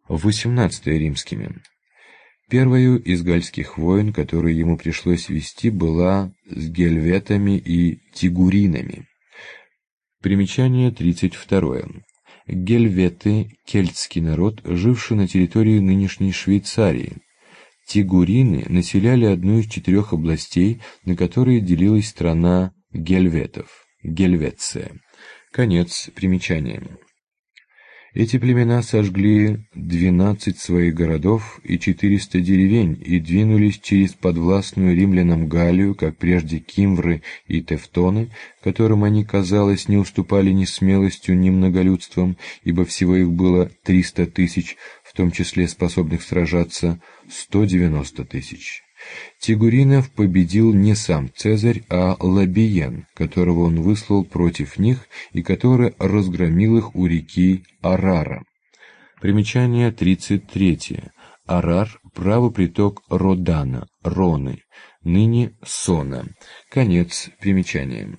в XVIII римскими. Первою из гальских войн, которую ему пришлось вести, была с гельветами и тигуринами. Примечание 32. Гельветы – кельтский народ, живший на территории нынешней Швейцарии. Тигурины населяли одну из 4 областей, на которые делилась страна гельветов – Гельвеция. Конец примечания. Эти племена сожгли 12 своих городов и 400 деревень и двинулись через подвластную римлянам Галлию, как прежде кимвры и тевтоны, которым они, казалось, не уступали ни смелостью, ни многолюдством, ибо всего их было 300 тысяч, в том числе способных сражаться 190 тысяч. Тигуринов победил не сам Цезарь, а Лабиен, которого он выслал против них и который разгромил их у реки Арара. Примечание 33. Арар – правоприток Родана, Роны, ныне Сона. Конец примечания.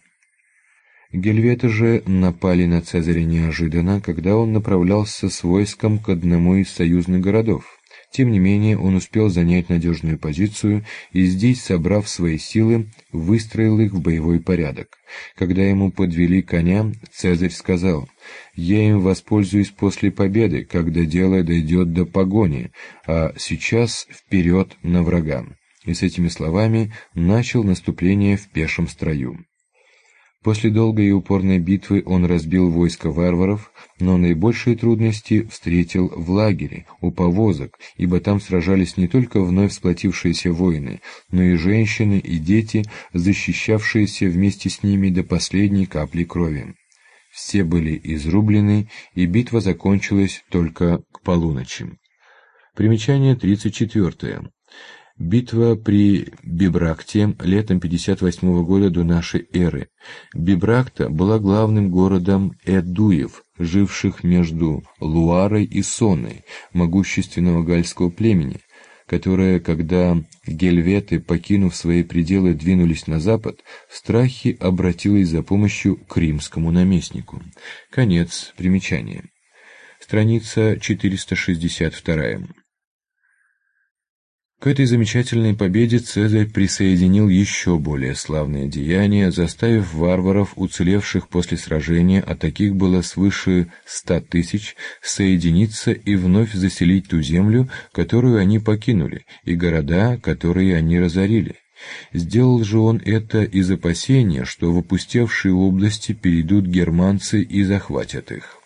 Гельветы же напали на Цезаря неожиданно, когда он направлялся с войском к одному из союзных городов. Тем не менее, он успел занять надежную позицию и здесь, собрав свои силы, выстроил их в боевой порядок. Когда ему подвели коня, Цезарь сказал: «Я им воспользуюсь после победы, когда дело дойдет до погони, а сейчас вперед на врага». И с этими словами начал наступление в пешем строю. После долгой и упорной битвы он разбил войско варваров, но наибольшие трудности встретил в лагере, у повозок, ибо там сражались не только вновь сплотившиеся воины, но и женщины и дети, защищавшиеся вместе с ними до последней капли крови. Все были изрублены, и битва закончилась только к полуночи. Примечание 34. Битва при Бибракте летом 58 года до нашей эры. Бибракта была главным городом эдуев, живших между Луарой и Соной, могущественного гальского племени, которое, когда гельветы, покинув свои пределы, двинулись на запад, в страхе обратилось за помощью к римскому наместнику. Конец примечания. Страница 462. К этой замечательной победе Цезарь присоединил еще более славные деяния, заставив варваров, уцелевших после сражения, а таких было свыше 100 тысяч, соединиться и вновь заселить ту землю, которую они покинули, и города, которые они разорили. Сделал же он это из опасения, что в опустевшие области перейдут германцы и захватят их.